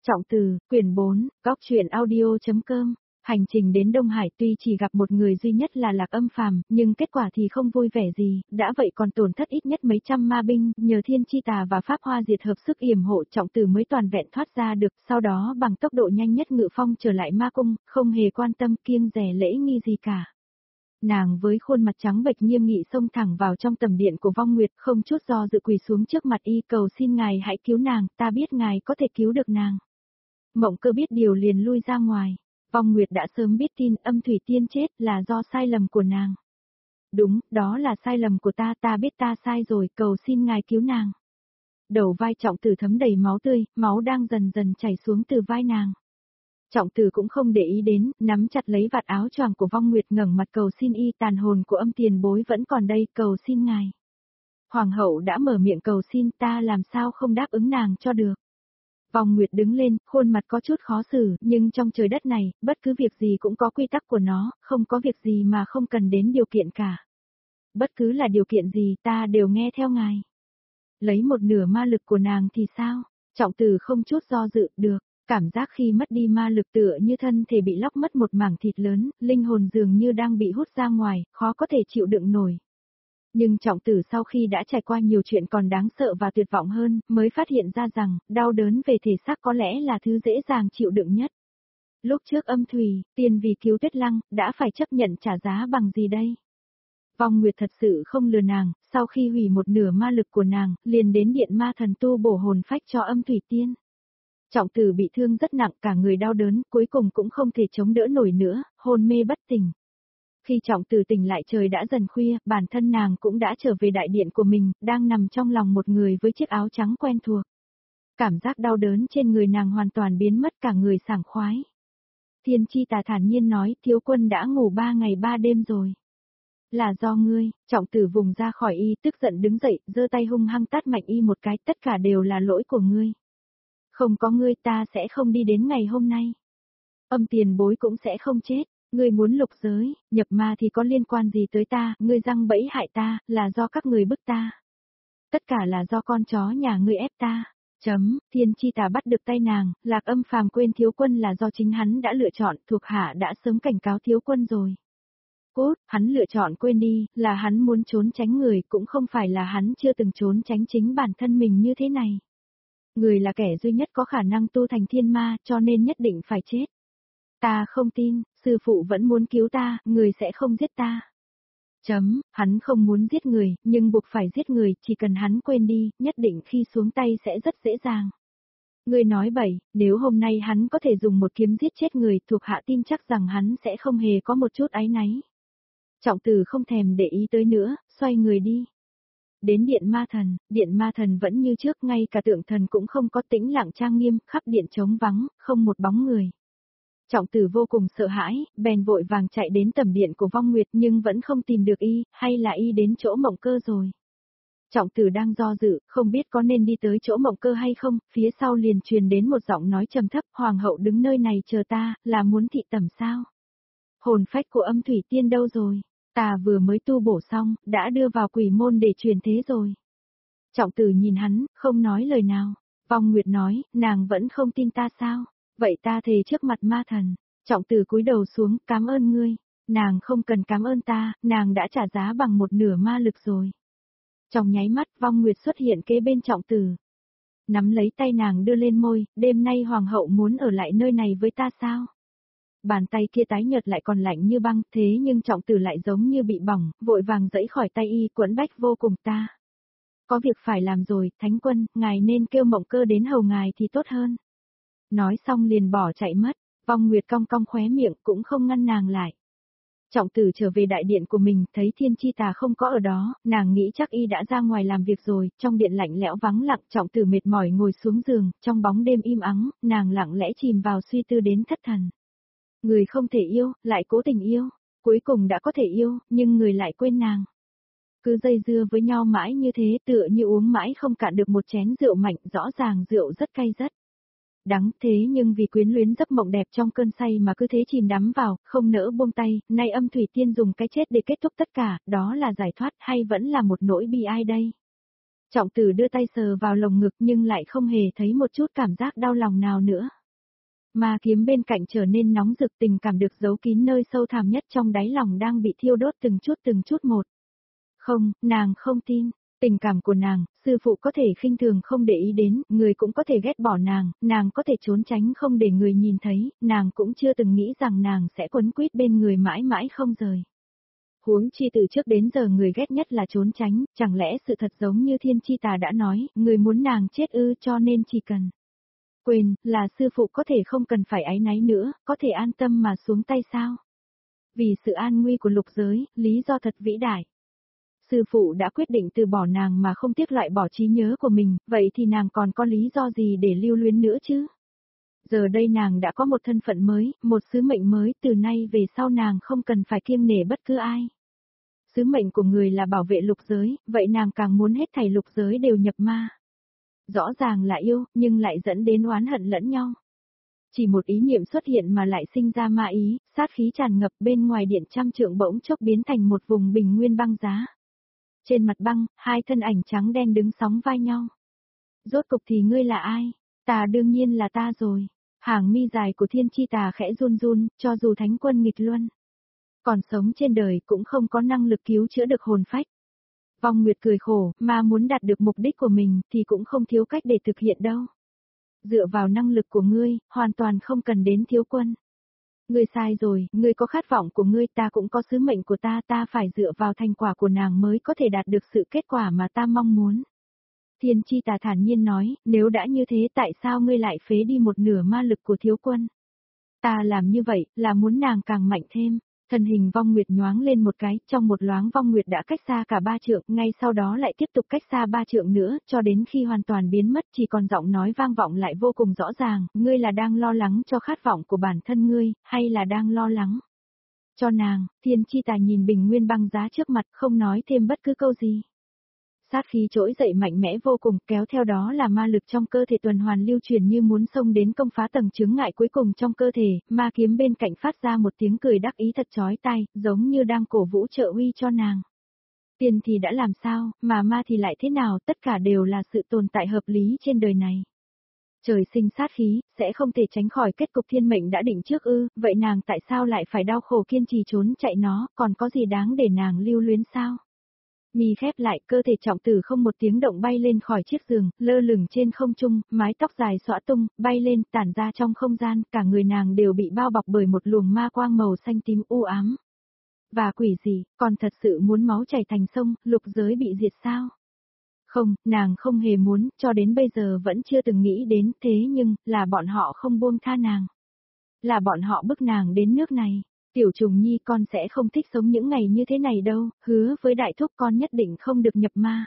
Trọng từ, quyển 4, góc truyện audio.com. Hành trình đến Đông Hải tuy chỉ gặp một người duy nhất là Lạc Âm Phàm, nhưng kết quả thì không vui vẻ gì, đã vậy còn tổn thất ít nhất mấy trăm ma binh, nhờ Thiên Chi Tà và Pháp Hoa Diệt hợp sức yểm hộ, Trọng Từ mới toàn vẹn thoát ra được, sau đó bằng tốc độ nhanh nhất ngự phong trở lại ma cung, không hề quan tâm kiêng dè lễ nghi gì cả. Nàng với khuôn mặt trắng bệch nghiêm nghị xông thẳng vào trong tầm điện của Vong Nguyệt, không chút do dự quỳ xuống trước mặt y, cầu xin ngài hãy cứu nàng, ta biết ngài có thể cứu được nàng. Mộng Cơ biết điều liền lui ra ngoài. Vong Nguyệt đã sớm biết tin Âm Thủy Tiên chết là do sai lầm của nàng. Đúng, đó là sai lầm của ta biết ta sai rồi, cầu xin ngài cứu nàng. Đầu vai Trọng Tử thấm đầy máu tươi, máu đang dần dần chảy xuống từ vai nàng. Trọng Tử cũng không để ý đến, nắm chặt lấy vạt áo choàng của Vong Nguyệt ngẩng mặt cầu xin y, tàn hồn của Âm tiền bối vẫn còn đây, cầu xin ngài. Hoàng hậu đã mở miệng cầu xin, ta làm sao không đáp ứng nàng cho được. Vong Nguyệt đứng lên, khuôn mặt có chút khó xử, nhưng trong trời đất này, bất cứ việc gì cũng có quy tắc của nó, không có việc gì mà không cần đến điều kiện cả. Bất cứ là điều kiện gì ta đều nghe theo ngài. Lấy một nửa ma lực của nàng thì sao? Trọng Tử không chút do dự, được. Cảm giác khi mất đi ma lực tựa như thân thể bị lóc mất một mảng thịt lớn, linh hồn dường như đang bị hút ra ngoài, khó có thể chịu đựng nổi. Nhưng Trọng Tử sau khi đã trải qua nhiều chuyện còn đáng sợ và tuyệt vọng hơn, mới phát hiện ra rằng, đau đớn về thể xác có lẽ là thứ dễ dàng chịu đựng nhất. Lúc trước Âm Thủy, Tiên vì cứu Tuyết Lăng, đã phải chấp nhận trả giá bằng gì đây? Vong Nguyệt thật sự không lừa nàng, sau khi hủy một nửa ma lực của nàng, liền đến điện ma thần tu bổ hồn phách cho Âm Thủy Tiên. Trọng Tử bị thương rất nặng, cả người đau đớn, cuối cùng cũng không thể chống đỡ nổi nữa, hôn mê bất tỉnh. Khi Trọng Tử tỉnh lại trời đã dần khuya, bản thân nàng cũng đã trở về đại điện của mình, đang nằm trong lòng một người với chiếc áo trắng quen thuộc. Cảm giác đau đớn trên người nàng hoàn toàn biến mất, cả người sảng khoái. Thiên Chi Tà thản nhiên nói, thiếu quân đã ngủ 3 ngày 3 đêm rồi. Là do ngươi. Trọng Tử vùng ra khỏi y, tức giận đứng dậy, giơ tay hung hăng tát mạnh y một cái, tất cả đều là lỗi của ngươi. Không có ngươi ta sẽ không đi đến ngày hôm nay. Âm tiền bối cũng sẽ không chết. Ngươi muốn lục giới, nhập ma thì có liên quan gì tới ta, ngươi răng bẫy hại ta, là do các người bức ta. Tất cả là do con chó nhà ngươi ép ta. Thiên Chi Tà bắt được tay nàng, Lạc Âm Phàm quên thiếu quân là do chính hắn đã lựa chọn, thuộc hạ đã sớm cảnh cáo thiếu quân rồi. Cốt, hắn lựa chọn quên đi, là hắn muốn trốn tránh người, cũng không phải là hắn chưa từng trốn tránh chính bản thân mình như thế này. Người là kẻ duy nhất có khả năng tu thành thiên ma, cho nên nhất định phải chết. Ta không tin, sư phụ vẫn muốn cứu ta, người sẽ không giết ta. Hắn không muốn giết người, nhưng buộc phải giết người, chỉ cần hắn quên đi, nhất định khi xuống tay sẽ rất dễ dàng. Người nói bậy, nếu hôm nay hắn có thể dùng một kiếm giết chết người, thuộc hạ tin chắc rằng hắn sẽ không hề có một chút áy náy. Trọng Tử không thèm để ý tới nữa, xoay người đi. Đến điện ma thần vẫn như trước, ngay cả tượng thần cũng không có, tĩnh lặng trang nghiêm, khắp điện trống vắng, không một bóng người. Trọng Tử vô cùng sợ hãi, bèn vội vàng chạy đến tầm điện của Vong Nguyệt nhưng vẫn không tìm được y, hay là y đến chỗ Mộng Cơ rồi. Trọng Tử đang do dự, không biết có nên đi tới chỗ Mộng Cơ hay không, phía sau liền truyền đến một giọng nói trầm thấp, Hoàng hậu đứng nơi này chờ ta, là muốn thị tẩm sao? Hồn phách của Âm Thủy Tiên đâu rồi? Ta vừa mới tu bổ xong, đã đưa vào quỷ môn để truyền thế rồi. Trọng Tử nhìn hắn, không nói lời nào. Vong Nguyệt nói, nàng vẫn không tin ta sao? Vậy ta thề trước mặt ma thần. Trọng Tử cúi đầu xuống, cảm ơn ngươi. Nàng không cần cảm ơn ta, nàng đã trả giá bằng một nửa ma lực rồi. Trong nháy mắt, Vong Nguyệt xuất hiện kế bên Trọng Tử. Nắm lấy tay nàng đưa lên môi, đêm nay hoàng hậu muốn ở lại nơi này với ta sao? Bàn tay kia tái nhợt lại còn lạnh như băng, thế nhưng Trọng Tử lại giống như bị bỏng, vội vàng giãy khỏi tay y, quẫn bách vô cùng ta. Có việc phải làm rồi, Thánh Quân, ngài nên kêu Mộng Cơ đến hầu ngài thì tốt hơn. Nói xong liền bỏ chạy mất, Vong Nguyệt cong cong khóe miệng cũng không ngăn nàng lại. Trọng Tử trở về đại điện của mình, thấy Thiên Chi Tà không có ở đó, nàng nghĩ chắc y đã ra ngoài làm việc rồi, trong điện lạnh lẽo vắng lặng, Trọng Tử mệt mỏi ngồi xuống giường, trong bóng đêm im ắng, nàng lặng lẽ chìm vào suy tư đến thất thần. Người không thể yêu, lại cố tình yêu, cuối cùng đã có thể yêu, nhưng người lại quên nàng. Cứ dây dưa với nhau mãi như thế, tựa như uống mãi không cạn được một chén rượu mạnh, rõ ràng rượu rất cay rất đắng, thế nhưng vì quyến luyến giấc mộng đẹp trong cơn say mà cứ thế chìm đắm vào, không nỡ buông tay, nay Âm Thủy Tiên dùng cái chết để kết thúc tất cả, đó là giải thoát hay vẫn là một nỗi bi ai đây? Trọng Tử đưa tay sờ vào lồng ngực nhưng lại không hề thấy một chút cảm giác đau lòng nào nữa. Ma kiếm bên cạnh trở nên nóng rực, tình cảm được giấu kín nơi sâu thẳm nhất trong đáy lòng đang bị thiêu đốt từng chút một. Không, nàng không tin. Tình cảm của nàng, sư phụ có thể khinh thường không để ý đến, người cũng có thể ghét bỏ nàng có thể trốn tránh không để người nhìn thấy, nàng cũng chưa từng nghĩ rằng nàng sẽ quấn quýt bên người mãi mãi không rời. Huống chi từ trước đến giờ người ghét nhất là trốn tránh, chẳng lẽ sự thật giống như Thiên Chi Tà đã nói, người muốn nàng chết ư, cho nên chỉ cần quên, là sư phụ có thể không cần phải áy náy nữa, có thể an tâm mà xuống tay sao? Vì sự an nguy của lục giới, lý do thật vĩ đại. Sư phụ đã quyết định từ bỏ nàng mà không tiếc loại bỏ trí nhớ của mình, vậy thì nàng còn có lý do gì để lưu luyến nữa chứ? Giờ đây nàng đã có một thân phận mới, một sứ mệnh mới, từ nay về sau nàng không cần phải kiêng nể bất cứ ai. Sứ mệnh của người là bảo vệ lục giới, vậy nàng càng muốn hết thảy lục giới đều nhập ma. Rõ ràng là yêu, nhưng lại dẫn đến oán hận lẫn nhau. Chỉ một ý niệm xuất hiện mà lại sinh ra ma ý, sát khí tràn ngập bên ngoài điện trăm trượng bỗng chốc biến thành một vùng bình nguyên băng giá. Trên mặt băng, hai thân ảnh trắng đen đứng sóng vai nhau. Rốt cục thì ngươi là ai? Ta đương nhiên là ta rồi. Hàng mi dài của Thiên Chi Tà khẽ run run, cho dù thánh quân nghịch luân còn sống trên đời cũng không có năng lực cứu chữa được hồn phách. Vong Nguyệt cười khổ, mà muốn đạt được mục đích của mình thì cũng không thiếu cách để thực hiện đâu. Dựa vào năng lực của ngươi, hoàn toàn không cần đến thiếu quân. Ngươi sai rồi, ngươi có khát vọng của ngươi, ta cũng có sứ mệnh của ta phải dựa vào thành quả của nàng mới có thể đạt được sự kết quả mà ta mong muốn. Thiên Chi Tà thản nhiên nói, nếu đã như thế tại sao ngươi lại phế đi một nửa ma lực của thiếu quân? Ta làm như vậy, là muốn nàng càng mạnh thêm. Thân hình Vong Nguyệt nhoáng lên một cái, trong một loáng Vong Nguyệt đã cách xa cả 3 trượng, ngay sau đó lại tiếp tục cách xa 3 trượng nữa, cho đến khi hoàn toàn biến mất chỉ còn giọng nói vang vọng lại vô cùng rõ ràng, ngươi là đang lo lắng cho khát vọng của bản thân ngươi, hay là đang lo lắng cho nàng? Thiên Chi Tà nhìn bình nguyên băng giá trước mặt không nói thêm bất cứ câu gì. Sát khí trỗi dậy mạnh mẽ vô cùng, kéo theo đó là ma lực trong cơ thể tuần hoàn lưu truyền như muốn xông đến công phá tầng chướng ngại cuối cùng trong cơ thể, ma kiếm bên cạnh phát ra một tiếng cười đắc ý thật chói tai, giống như đang cổ vũ trợ uy cho nàng. Tiên thì đã làm sao, mà ma thì lại thế nào, tất cả đều là sự tồn tại hợp lý trên đời này. Trời sinh sát khí, sẽ không thể tránh khỏi kết cục thiên mệnh đã định trước ư, vậy nàng tại sao lại phải đau khổ kiên trì trốn chạy nó, còn có gì đáng để nàng lưu luyến sao? Mi khép lại, cơ thể Trọng Tử không một tiếng động bay lên khỏi chiếc giường, lơ lửng trên không trung, mái tóc dài xõa tung, bay lên, tản ra trong không gian, cả người nàng đều bị bao bọc bởi một luồng ma quang màu xanh tím u ám. Và quỷ gì, còn thật sự muốn máu chảy thành sông, lục giới bị diệt sao? Không, nàng không hề muốn, cho đến bây giờ vẫn chưa từng nghĩ đến, thế nhưng, là bọn họ không buông tha nàng. Là bọn họ bức nàng đến nước này. Tiểu Trùng Nhi con sẽ không thích sống những ngày như thế này đâu, hứa với đại thúc con nhất định không được nhập ma.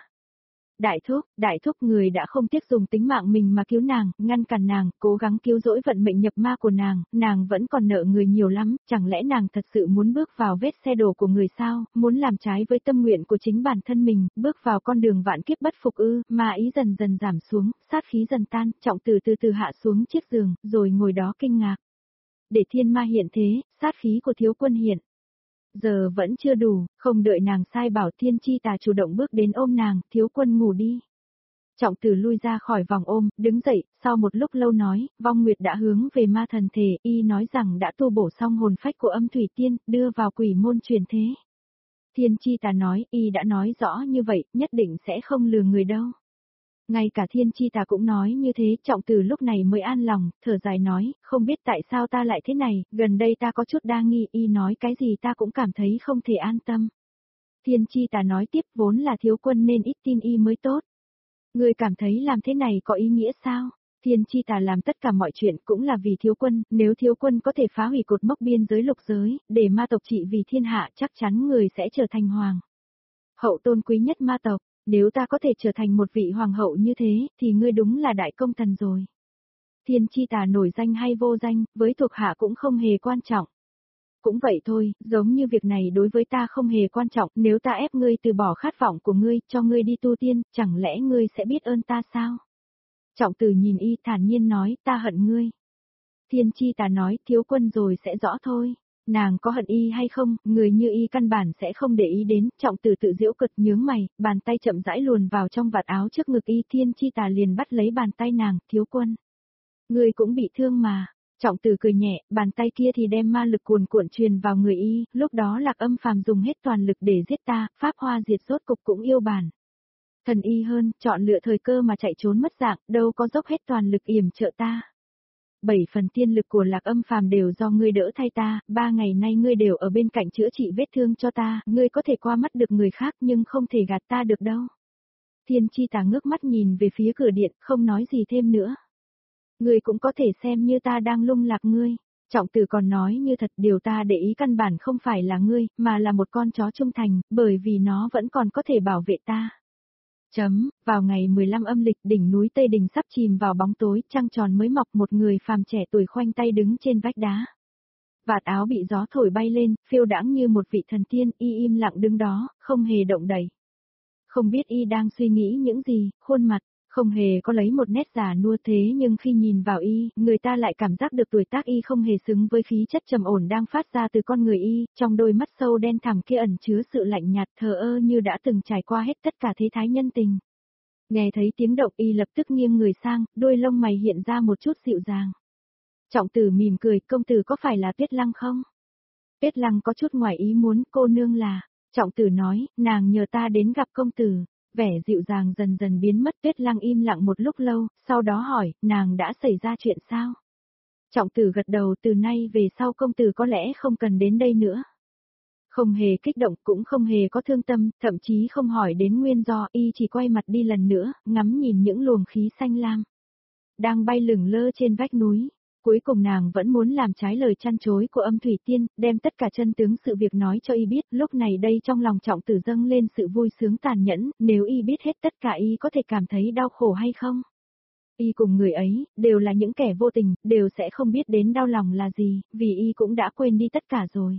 Đại thúc người đã không tiếc dùng tính mạng mình mà cứu nàng, ngăn cản nàng, cố gắng cứu rỗi vận mệnh nhập ma của nàng vẫn còn nợ người nhiều lắm, chẳng lẽ nàng thật sự muốn bước vào vết xe đổ của người sao, muốn làm trái với tâm nguyện của chính bản thân mình, bước vào con đường vạn kiếp bất phục ư? Ma ý dần dần giảm xuống, sát khí dần tan, Trọng Tử từ từ hạ xuống chiếc giường, rồi ngồi đó kinh ngạc. Để thiên ma hiện thế, sát khí của thiếu quân hiện. Giờ vẫn chưa đủ, không đợi nàng sai bảo Thiên Chi Tà chủ động bước đến ôm nàng, thiếu quân ngủ đi. Trọng Tử lui ra khỏi vòng ôm, đứng dậy, sau một lúc lâu nói, Vong Nguyệt đã hướng về ma thần thể, y nói rằng đã tu bổ xong hồn phách của Âm Thủy Tiên, đưa vào quỷ môn truyền thế. Thiên Chi Tà nói, y đã nói rõ như vậy, nhất định sẽ không lừa người đâu. Ngay cả Thiên Chi Tà cũng nói như thế, Trọng Tử lúc này mới an lòng, thở dài nói, không biết tại sao ta lại thế này, gần đây ta có chút đa nghi, y nói cái gì ta cũng cảm thấy không thể an tâm. Thiên Chi Tà nói tiếp, vốn là thiếu quân nên ít tin y mới tốt. Ngươi cảm thấy làm thế này có ý nghĩa sao? Thiên Chi Tà làm tất cả mọi chuyện cũng là vì thiếu quân, nếu thiếu quân có thể phá hủy cột mốc biên giới lục giới, để ma tộc trị vì thiên hạ chắc chắn người sẽ trở thành hoàng hậu tôn quý nhất ma tộc. Nếu ta có thể trở thành một vị hoàng hậu như thế, thì ngươi đúng là đại công thần rồi. Thiên Chi Tà nổi danh hay vô danh, với thuộc hạ cũng không hề quan trọng. Cũng vậy thôi, giống như việc này đối với ta không hề quan trọng, nếu ta ép ngươi từ bỏ khát vọng của ngươi, cho ngươi đi tu tiên, chẳng lẽ ngươi sẽ biết ơn ta sao? Trọng Tử nhìn y thản nhiên nói, ta hận ngươi. Thiên Chi Tà nói, thiếu quân rồi sẽ rõ thôi. Nàng có hận y hay không, người như y căn bản sẽ không để ý đến, Trọng Tử tự giễu cợt nhướng mày, bàn tay chậm rãi luồn vào trong vạt áo trước ngực y. Thiên Chi Tà liền bắt lấy bàn tay nàng, thiếu quân. Người cũng bị thương mà. Trọng Tử cười nhẹ, bàn tay kia thì đem ma lực cuồn cuộn truyền vào người y, lúc đó Lạc Âm Phàm dùng hết toàn lực để giết ta, pháp hoa diệt rốt cục cũng yêu bản. Thần y hơn, chọn lựa thời cơ mà chạy trốn mất dạng, đâu có dốc hết toàn lực yểm trợ ta. 7 phần tiên lực của Lạc Âm Phàm đều do ngươi đỡ thay ta, 3 ngày nay ngươi đều ở bên cạnh chữa trị vết thương cho ta, ngươi có thể qua mắt được người khác nhưng không thể gạt ta được đâu. Thiên Chi Tà ngước mắt nhìn về phía cửa điện, không nói gì thêm nữa. Ngươi cũng có thể xem như ta đang lung lạc ngươi. Trọng Tử còn nói như thật, điều ta để ý căn bản không phải là ngươi, mà là một con chó trung thành, bởi vì nó vẫn còn có thể bảo vệ ta. Vào ngày 15 âm lịch, đỉnh núi Tây Đình sắp chìm vào bóng tối, trăng tròn mới mọc, một người phàm trẻ tuổi khoanh tay đứng trên vách đá. Vạt áo bị gió thổi bay lên, phiêu đãng như một vị thần tiên, y im lặng đứng đó, không hề động đậy. Không biết y đang suy nghĩ những gì, khuôn mặt không hề có lấy một nét già nua, thế nhưng khi nhìn vào y, người ta lại cảm giác được tuổi tác y không hề xứng với khí chất trầm ổn đang phát ra từ con người y, trong đôi mắt sâu đen thẳm kia ẩn chứa sự lạnh nhạt thờ ơ như đã từng trải qua hết tất cả thế thái nhân tình. Nghe thấy tiếng động y lập tức nghiêng người sang, đôi lông mày hiện ra một chút dịu dàng. Trọng Tử mỉm cười, công tử có phải là Tuyết Lăng không? Tuyết Lăng có chút ngoài ý muốn, cô nương là. Trọng Tử nói, nàng nhờ ta đến gặp công tử. Vẻ dịu dàng dần dần biến mất, Tuyết Lăng im lặng một lúc lâu, sau đó hỏi, nàng đã xảy ra chuyện sao? Trọng Tử gật đầu, từ nay về sau công tử có lẽ không cần đến đây nữa. Không hề kích động, cũng không hề có thương tâm, thậm chí không hỏi đến nguyên do, y chỉ quay mặt đi lần nữa, ngắm nhìn những luồng khí xanh lam đang bay lửng lơ trên vách núi. Cuối cùng nàng vẫn muốn làm trái lời chăn chối của Âm Thủy Tiên, đem tất cả chân tướng sự việc nói cho y biết, lúc này đây trong lòng Trọng Tử dâng lên sự vui sướng tàn nhẫn, nếu y biết hết tất cả y có thể cảm thấy đau khổ hay không? Y cùng người ấy, đều là những kẻ vô tình, đều sẽ không biết đến đau lòng là gì, vì y cũng đã quên đi tất cả rồi.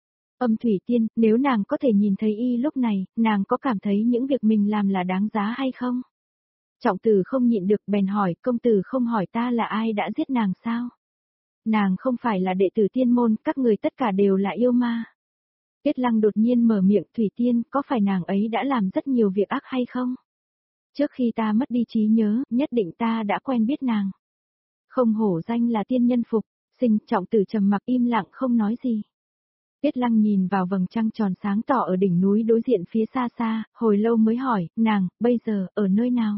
Âm Thủy Tiên, nếu nàng có thể nhìn thấy y lúc này, nàng có cảm thấy những việc mình làm là đáng giá hay không? Trọng Tử không nhịn được bèn hỏi, công tử không hỏi ta là ai đã giết nàng sao? Nàng không phải là đệ tử tiên môn, các người tất cả đều là yêu ma. Tuyết Lăng đột nhiên mở miệng, Thủy Tiên, có phải nàng ấy đã làm rất nhiều việc ác hay không? Trước khi ta mất đi trí nhớ, nhất định ta đã quen biết nàng. Không hổ danh là tiên nhân phục, Trọng Tử trầm mặc im lặng không nói gì. Tuyết Lăng nhìn vào vầng trăng tròn sáng tỏ ở đỉnh núi đối diện phía xa xa, hồi lâu mới hỏi, nàng, bây giờ, ở nơi nào?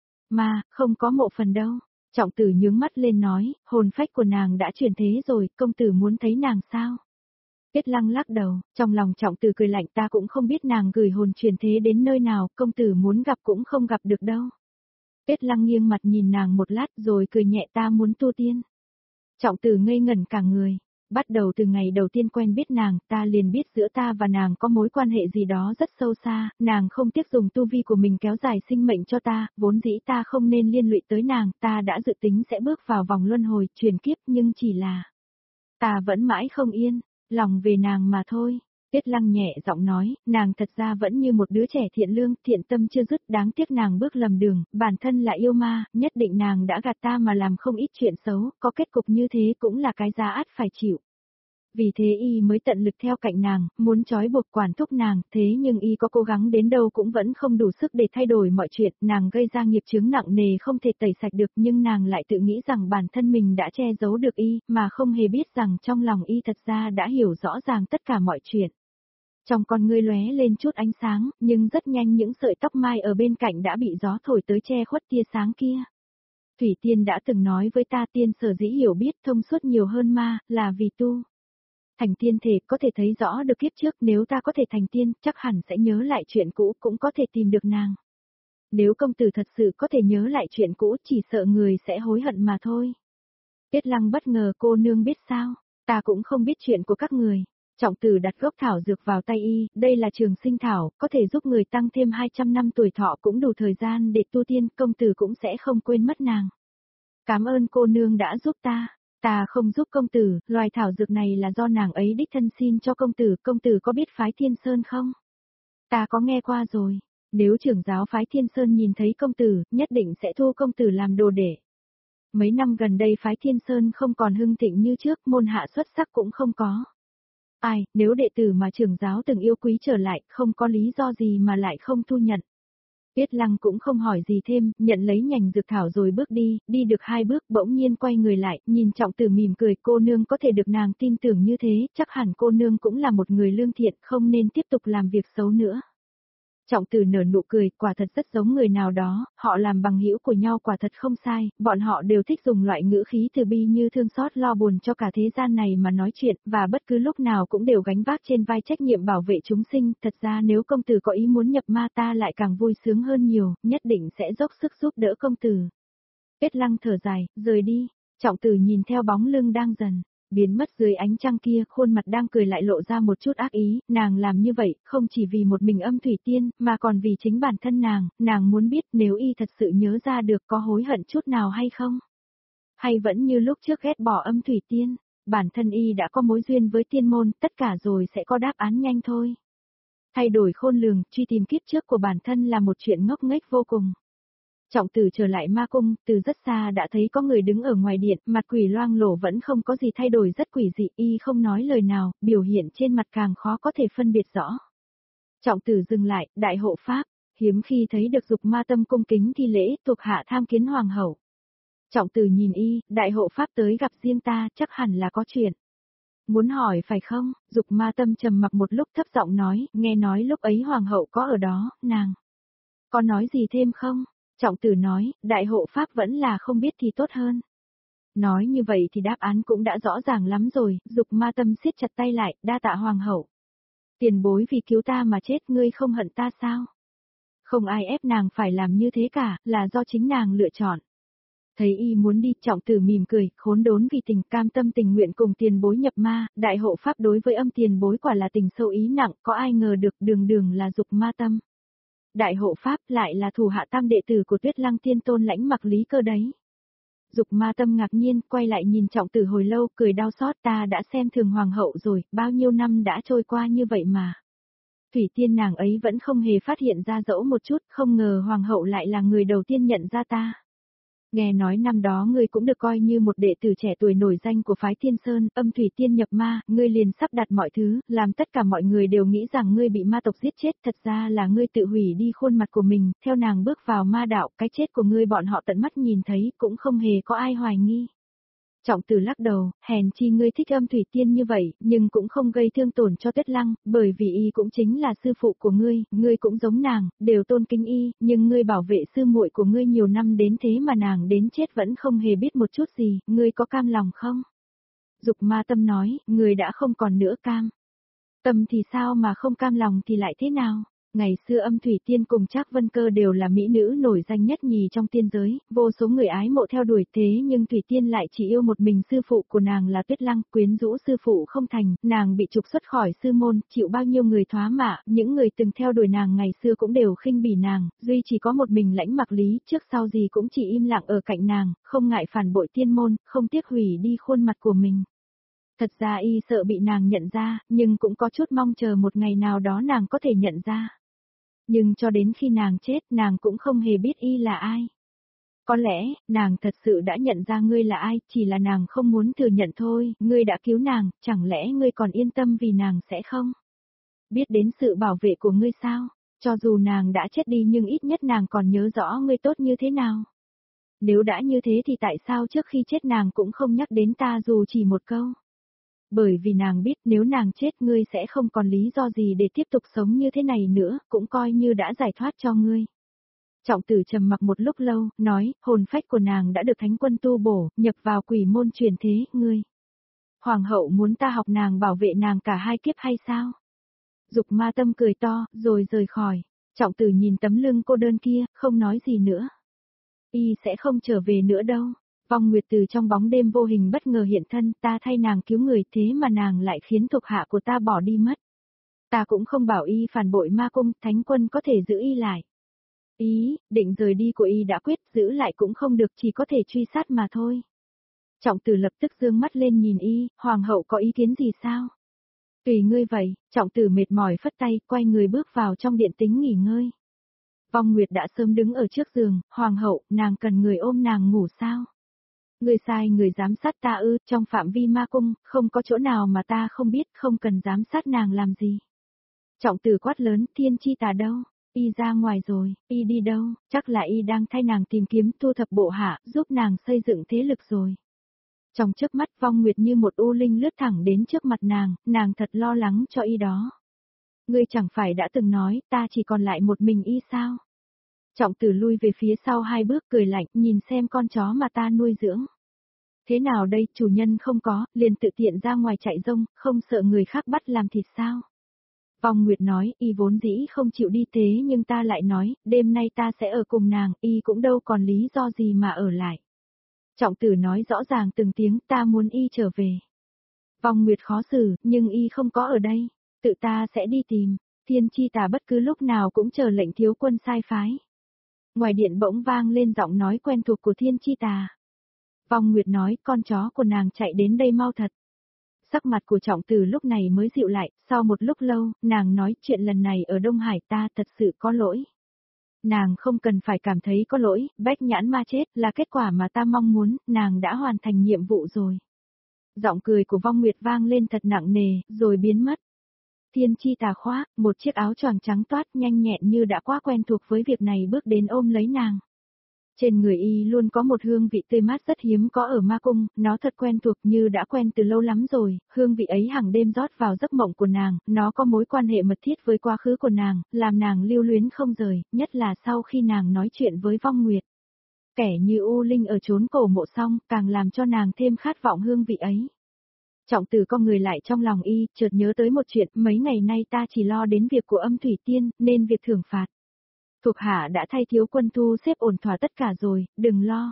Mà, không có mộ phần đâu. Trọng Tử nhướng mắt lên nói, hồn phách của nàng đã chuyển thế rồi, công tử muốn thấy nàng sao? Tuyết Lăng lắc đầu, trong lòng Trọng Tử cười lạnh, ta cũng không biết nàng gửi hồn chuyển thế đến nơi nào, công tử muốn gặp cũng không gặp được đâu. Tuyết Lăng nghiêng mặt nhìn nàng một lát rồi cười nhẹ, ta muốn tu tiên. Trọng Tử ngây ngẩn cả người. Bắt đầu từ ngày đầu tiên quen biết nàng, ta liền biết giữa ta và nàng có mối quan hệ gì đó rất sâu xa, nàng không tiếc dùng tu vi của mình kéo dài sinh mệnh cho ta, vốn dĩ ta không nên liên lụy tới nàng, ta đã dự tính sẽ bước vào vòng luân hồi, chuyển kiếp, nhưng chỉ là ta vẫn mãi không yên, lòng về nàng mà thôi. Tuyết Lăng nhẹ giọng nói, nàng thật ra vẫn như một đứa trẻ thiện lương, thiện tâm chưa dứt, đáng tiếc nàng bước lầm đường, bản thân là yêu ma, nhất định nàng đã gạt ta mà làm không ít chuyện xấu, có kết cục như thế cũng là cái giá ắt phải chịu. Vì thế y mới tận lực theo cạnh nàng, muốn trói buộc quản thúc nàng, thế nhưng y có cố gắng đến đâu cũng vẫn không đủ sức để thay đổi mọi chuyện, nàng gây ra nghiệp chướng nặng nề không thể tẩy sạch được, nhưng nàng lại tự nghĩ rằng bản thân mình đã che giấu được y, mà không hề biết rằng trong lòng y thật ra đã hiểu rõ ràng tất cả mọi chuyện. Trong con ngươi lóe lên chút ánh sáng, nhưng rất nhanh những sợi tóc mai ở bên cạnh đã bị gió thổi tới che khuất tia sáng kia. Thủy Tiên đã từng nói với ta, tiên sở dĩ hiểu biết thông suốt nhiều hơn ma, là vì tu thành tiên thể có thể thấy rõ được kiếp trước, nếu ta có thể thành tiên, chắc hẳn sẽ nhớ lại chuyện cũ, cũng có thể tìm được nàng. Nếu công tử thật sự có thể nhớ lại chuyện cũ, chỉ sợ người sẽ hối hận mà thôi. Tuyết Lăng bất ngờ, cô nương biết sao? Ta cũng không biết chuyện của các người. Trọng Tử đặt gốc thảo dược vào tay y, đây là trường sinh thảo, có thể giúp người tăng thêm 200 năm tuổi thọ, cũng đủ thời gian để tu tiên, công tử cũng sẽ không quên mất nàng. Cảm ơn cô nương đã giúp ta. Ta không giúp công tử, loài thảo dược này là do nàng ấy đích thân xin cho công tử có biết phái Thiên Sơn không? Ta có nghe qua rồi, nếu trưởng giáo phái Thiên Sơn nhìn thấy công tử, nhất định sẽ thu công tử làm đồ đệ. Mấy năm gần đây phái Thiên Sơn không còn hưng thịnh như trước, môn hạ xuất sắc cũng không có. Ai, nếu đệ tử mà trưởng giáo từng yêu quý trở lại, không có lý do gì mà lại không thu nhận. Tuyết Lăng cũng không hỏi gì thêm, nhận lấy nhành dược thảo rồi bước đi, đi được 2 bước bỗng nhiên quay người lại, nhìn Trọng Tử mỉm cười, cô nương có thể được nàng tin tưởng như thế, chắc hẳn cô nương cũng là một người lương thiện, không nên tiếp tục làm việc xấu nữa. Trọng Tử nở nụ cười, quả thật rất giống người nào đó, họ làm bằng hữu của nhau quả thật không sai, bọn họ đều thích dùng loại ngữ khí từ bi như thương xót lo buồn cho cả thế gian này mà nói chuyện, và bất cứ lúc nào cũng đều gánh vác trên vai trách nhiệm bảo vệ chúng sinh, thật ra nếu công tử có ý muốn nhập ma ta lại càng vui sướng hơn nhiều, nhất định sẽ dốc sức giúp đỡ công tử. Tuyết Lăng thở dài, rời đi, Trọng Tử nhìn theo bóng lưng đang dần biến mất dưới ánh trăng kia, khuôn mặt đang cười lại lộ ra một chút ác ý, nàng làm như vậy, không chỉ vì một mình Âm Thủy Tiên, mà còn vì chính bản thân nàng muốn biết nếu y thật sự nhớ ra được có hối hận chút nào hay không? Hay vẫn như lúc trước ghét bỏ Âm Thủy Tiên, bản thân y đã có mối duyên với tiên môn, tất cả rồi sẽ có đáp án nhanh thôi. Thay đổi khôn lường, truy tìm kiếp trước của bản thân là một chuyện ngốc nghếch vô cùng. Trọng Tử trở lại ma cung, từ rất xa đã thấy có người đứng ở ngoài điện, mặt quỷ loang lổ vẫn không có gì thay đổi, rất quỷ dị, y không nói lời nào, biểu hiện trên mặt càng khó có thể phân biệt rõ. Trọng Tử dừng lại, đại hộ pháp, hiếm khi thấy được Dục Ma Tâm cung kính thi lễ, thuộc hạ tham kiến hoàng hậu. Trọng Tử nhìn y, đại hộ pháp tới gặp riêng ta, chắc hẳn là có chuyện. Muốn hỏi phải không? Dục Ma Tâm trầm mặc một lúc thấp giọng nói, nghe nói lúc ấy hoàng hậu có ở đó, nàng. Có nói gì thêm không? Trọng Tử nói, đại hộ pháp vẫn là không biết thì tốt hơn. Nói như vậy thì đáp án cũng đã rõ ràng lắm rồi, Dục Ma Tâm siết chặt tay lại, đa tạ hoàng hậu. Tiền bối vì cứu ta mà chết, ngươi không hận ta sao? Không ai ép nàng phải làm như thế cả, là do chính nàng lựa chọn. Thấy y muốn đi, Trọng Tử mỉm cười, khốn đốn vì tình, cam tâm tình nguyện cùng tiền bối nhập ma, đại hộ pháp đối với Âm tiền bối quả là tình sâu ý nặng, có ai ngờ được đường là Dục Ma Tâm. Đại hộ pháp lại là thủ hạ tam đệ tử của Tuyết Lăng Tiên Tôn Lãnh Mặc Lý Cơ đấy. Dục Ma Tâm ngạc nhiên, quay lại nhìn Trọng Tử hồi lâu, cười đau xót, ta đã xem thường hoàng hậu rồi, bao nhiêu năm đã trôi qua như vậy mà. Thủy Tiên nàng ấy vẫn không hề phát hiện ra dẫu một chút, không ngờ hoàng hậu lại là người đầu tiên nhận ra ta. Nghe nói năm đó ngươi cũng được coi như một đệ tử trẻ tuổi nổi danh của phái Thiên Sơn, Âm Thủy Tiên nhập ma, ngươi liền sắp đặt mọi thứ, làm tất cả mọi người đều nghĩ rằng ngươi bị ma tộc giết chết, thật ra là ngươi tự hủy đi khuôn mặt của mình, theo nàng bước vào ma đạo, cái chết của ngươi bọn họ tận mắt nhìn thấy, cũng không hề có ai hoài nghi. Trọng Tử lắc đầu, hèn chi ngươi thích Âm Thủy Tiên như vậy, nhưng cũng không gây thương tổn cho Tuyết Lăng, bởi vì y cũng chính là sư phụ của ngươi cũng giống nàng, đều tôn kính y, nhưng ngươi bảo vệ sư muội của ngươi nhiều năm đến thế mà nàng đến chết vẫn không hề biết một chút gì, ngươi có cam lòng không? Dục Ma Tâm nói, ngươi đã không còn nữa cam. Tâm thì sao mà không cam lòng thì lại thế nào? Ngày xưa Âm Thủy Tiên cùng Trác Vân Cơ đều là mỹ nữ nổi danh nhất nhì trong tiên giới, vô số người ái mộ theo đuổi, thế nhưng Thủy Tiên lại chỉ yêu một mình sư phụ của nàng là Tuyết Lăng, quyến rũ sư phụ không thành, nàng bị trục xuất khỏi sư môn, chịu bao nhiêu người thoá mạ, những người từng theo đuổi nàng ngày xưa cũng đều khinh bỉ nàng, duy chỉ có một mình Lãnh Mặc Lý, trước sau gì cũng chỉ im lặng ở cạnh nàng, không ngại phản bội tiên môn, không tiếc hủy đi khuôn mặt của mình. Thật ra y sợ bị nàng nhận ra, nhưng cũng có chút mong chờ một ngày nào đó nàng có thể nhận ra. Nhưng cho đến khi nàng chết, nàng cũng không hề biết y là ai. Có lẽ, nàng thật sự đã nhận ra ngươi là ai, chỉ là nàng không muốn thừa nhận thôi, ngươi đã cứu nàng, chẳng lẽ ngươi còn yên tâm vì nàng sẽ không? Biết đến sự bảo vệ của ngươi sao? Cho dù nàng đã chết đi nhưng ít nhất nàng còn nhớ rõ ngươi tốt như thế nào. Nếu đã như thế thì tại sao trước khi chết nàng cũng không nhắc đến ta dù chỉ một câu? Bởi vì nàng biết nếu nàng chết ngươi sẽ không còn lý do gì để tiếp tục sống như thế này nữa, cũng coi như đã giải thoát cho ngươi. Trọng Tử trầm mặc một lúc lâu, nói, hồn phách của nàng đã được thánh quân tu bổ, nhập vào quỷ môn truyền thế, ngươi. Hoàng hậu muốn ta học nàng bảo vệ nàng cả hai kiếp hay sao? Dục Ma Tâm cười to, rồi rời khỏi. Trọng Tử nhìn tấm lưng cô đơn kia, không nói gì nữa. Y sẽ không trở về nữa đâu. Vong Nguyệt từ trong bóng đêm vô hình bất ngờ hiện thân, ta thay nàng cứu người thế mà nàng lại khiến thuộc hạ của ta bỏ đi mất. Ta cũng không bảo y phản bội ma cung, thánh quân có thể giữ y lại. Định rời đi của y đã quyết, giữ lại cũng không được, chỉ có thể truy sát mà thôi. Trọng Tử lập tức dương mắt lên nhìn y, hoàng hậu có ý kiến gì sao? Tùy ngươi vậy, Trọng Tử mệt mỏi phất tay, quay người bước vào trong điện tính nghỉ ngơi. Vong Nguyệt đã sớm đứng ở trước giường, hoàng hậu, nàng cần người ôm nàng ngủ sao? Người sai người giám sát ta ư, trong phạm vi ma cung, không có chỗ nào mà ta không biết, không cần giám sát nàng làm gì. Trọng Tử quát lớn, Thiên Chi Tà đâu? y ra ngoài rồi, y đi đâu, chắc là y đang thay nàng tìm kiếm thu thập bộ hạ, giúp nàng xây dựng thế lực rồi. Trong chớp mắt Vong Nguyệt như một u linh lướt thẳng đến trước mặt nàng thật lo lắng cho y đó. Ngươi chẳng phải đã từng nói, ta chỉ còn lại một mình y sao? Trọng Tử lui về phía sau 2 bước cười lạnh, nhìn xem con chó mà ta nuôi dưỡng. Thế nào đây, chủ nhân không có, liền tự tiện ra ngoài chạy rông, không sợ người khác bắt làm thịt sao? Vong Nguyệt nói, y vốn dĩ không chịu đi thế nhưng ta lại nói, đêm nay ta sẽ ở cùng nàng, y cũng đâu còn lý do gì mà ở lại. Trọng Tử nói rõ ràng từng tiếng, ta muốn y trở về. Vong Nguyệt khó xử, nhưng y không có ở đây, tự ta sẽ đi tìm, Thiên Chi Tà bất cứ lúc nào cũng chờ lệnh thiếu quân sai phái. Ngoài điện bỗng vang lên giọng nói quen thuộc của Thiên Chi Tà. Vong Nguyệt nói, con chó của nàng chạy đến đây mau thật. Sắc mặt của Trọng Tử lúc này mới dịu lại, sau một lúc lâu, nàng nói chuyện lần này ở Đông Hải ta thật sự có lỗi. Nàng không cần phải cảm thấy có lỗi, Bách Nhãn Ma chết là kết quả mà ta mong muốn, nàng đã hoàn thành nhiệm vụ rồi. Giọng cười của Vong Nguyệt vang lên thật nặng nề, rồi biến mất. Thiên Chi Tà khoác, một chiếc áo choàng trắng toát nhanh nhẹn như đã quá quen thuộc với việc này bước đến ôm lấy nàng. Trên người y luôn có một hương vị tươi mát rất hiếm có ở ma cung, nó thật quen thuộc như đã quen từ lâu lắm rồi, hương vị ấy hàng đêm rót vào giấc mộng của nàng, nó có mối quan hệ mật thiết với quá khứ của nàng, làm nàng lưu luyến không rời, nhất là sau khi nàng nói chuyện với Vong Nguyệt. Kẻ như U Linh ở chốn cổ mộ xong, càng làm cho nàng thêm khát vọng hương vị ấy. Trọng Tử con người lại trong lòng y, chợt nhớ tới một chuyện, mấy ngày nay ta chỉ lo đến việc của Âm Thủy Tiên, nên việc thưởng phạt. Thuộc hạ đã thay thiếu quân thu xếp ổn thỏa tất cả rồi, đừng lo.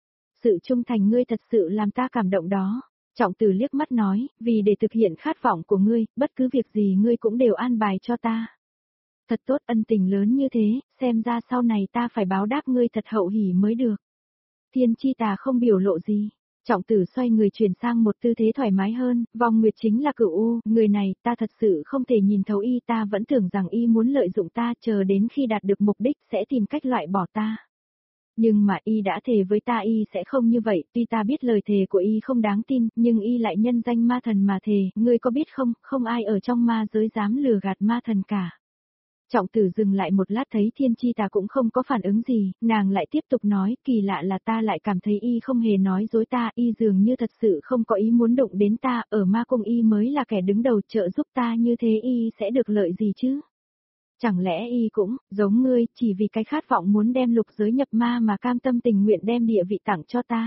Sự trung thành ngươi thật sự làm ta cảm động đó. Trọng Tử liếc mắt nói, vì để thực hiện khát vọng của ngươi, bất cứ việc gì ngươi cũng đều an bài cho ta. Thật tốt, ân tình lớn như thế, xem ra sau này ta phải báo đáp ngươi thật hậu hỉ mới được. Thiên Chi Tà không biểu lộ gì. Trọng Tử xoay người chuyển sang một tư thế thoải mái hơn, Vong Nguyệt chính là Cửu U, người này ta thật sự không thể nhìn thấu y, ta vẫn tưởng rằng y muốn lợi dụng ta, chờ đến khi đạt được mục đích sẽ tìm cách loại bỏ ta. Nhưng mà y đã thề với ta y sẽ không như vậy, tuy ta biết lời thề của y không đáng tin, nhưng y lại nhân danh ma thần mà thề, ngươi có biết không, không ai ở trong ma giới dám lừa gạt ma thần cả. Trọng Tử dừng lại một lát thấy Thiên Chi Tà cũng không có phản ứng gì, nàng lại tiếp tục nói, kỳ lạ là ta lại cảm thấy y không hề nói dối ta, y dường như thật sự không có ý muốn đụng đến ta, ở ma cung y mới là kẻ đứng đầu trợ giúp ta, như thế y sẽ được lợi gì chứ? Chẳng lẽ y cũng, giống ngươi, chỉ vì cái khát vọng muốn đem lục giới nhập ma mà cam tâm tình nguyện đem địa vị tặng cho ta?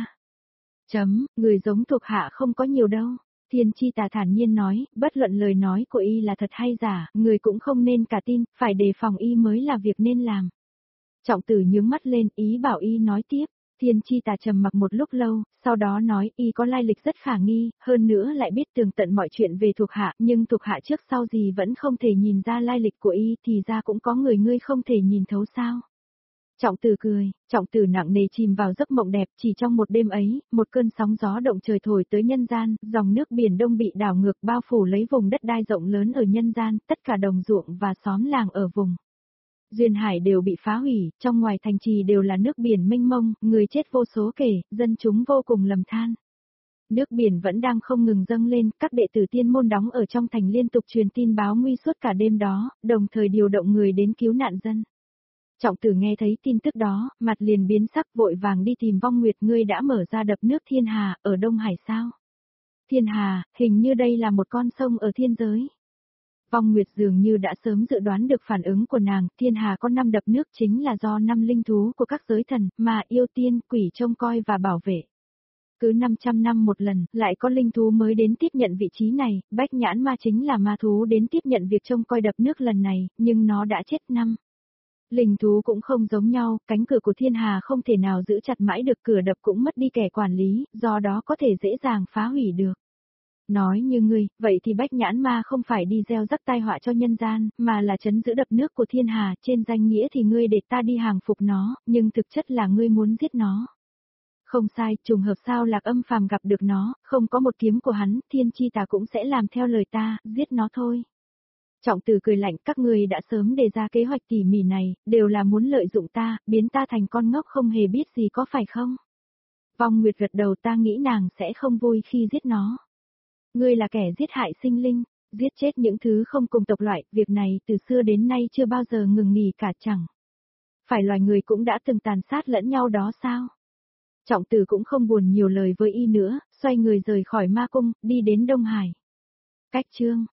Người giống thuộc hạ không có nhiều đâu. Thiên Chi Tà thản nhiên nói, bất luận lời nói của y là thật hay giả, người cũng không nên cả tin, phải đề phòng y mới là việc nên làm. Trọng Tử nhướng mắt lên, ý bảo y nói tiếp. Thiên Chi Tà trầm mặc một lúc lâu, sau đó nói, y có lai lịch rất khả nghi, hơn nữa lại biết tường tận mọi chuyện về thuộc hạ, nhưng thuộc hạ trước sau gì vẫn không thể nhìn ra lai lịch của y, thì ra cũng có người ngươi không thể nhìn thấu sao. Trọng Tử cười, Trọng Tử nặng nề chìm vào giấc mộng đẹp, chỉ trong một đêm ấy, một cơn sóng gió động trời thổi tới nhân gian, dòng nước biển đông bị đảo ngược bao phủ lấy vùng đất đai rộng lớn ở nhân gian, tất cả đồng ruộng và xóm làng ở vùng duyên hải đều bị phá hủy, trong ngoài thành trì đều là nước biển mênh mông, người chết vô số kể, dân chúng vô cùng lầm than. Nước biển vẫn đang không ngừng dâng lên, các đệ tử tiên môn đóng ở trong thành liên tục truyền tin báo nguy suốt cả đêm đó, đồng thời điều động người đến cứu nạn dân. Trọng Tử nghe thấy tin tức đó, mặt liền biến sắc vội vàng đi tìm Vong Nguyệt, ngươi đã mở ra đập nước Thiên Hà, ở Đông Hải sao? Thiên Hà, hình như đây là một con sông ở thiên giới. Vong Nguyệt dường như đã sớm dự đoán được phản ứng của nàng, Thiên Hà có 5 đập nước chính là do 5 linh thú của các giới thần, mà yêu tiên, quỷ trông coi và bảo vệ. Cứ 500 năm một lần, lại có linh thú mới đến tiếp nhận vị trí này, Bách Nhãn Ma chính là ma thú đến tiếp nhận việc trông coi đập nước lần này, nhưng nó đã chết năm. Linh thú cũng không giống nhau, cánh cửa của Thiên Hà không thể nào giữ chặt mãi được, cửa đập cũng mất đi kẻ quản lý, do đó có thể dễ dàng phá hủy được. Nói như ngươi, vậy thì Bách Nhãn Ma không phải đi gieo rắc tai họa cho nhân gian, mà là trấn giữ đập nước của Thiên Hà, trên danh nghĩa thì ngươi để ta đi hàng phục nó, nhưng thực chất là ngươi muốn giết nó. Không sai, trùng hợp sao Lạc Âm Phàm gặp được nó, không có một kiếm của hắn, Thiên Chi Tà cũng sẽ làm theo lời ta, giết nó thôi. Trọng Tử cười lạnh, các ngươi đã sớm đề ra kế hoạch tỉ mỉ này, đều là muốn lợi dụng ta, biến ta thành con ngốc không hề biết gì có phải không? Vong Nguyệt gật đầu, ta nghĩ nàng sẽ không vui khi giết nó. Ngươi là kẻ giết hại sinh linh, giết chết những thứ không cùng tộc loại, việc này từ xưa đến nay chưa bao giờ ngừng nghỉ cả chẳng. Phải loài người cũng đã từng tàn sát lẫn nhau đó sao? Trọng Tử cũng không buồn nhiều lời với y nữa, xoay người rời khỏi ma cung, đi đến Đông Hải. Cách chương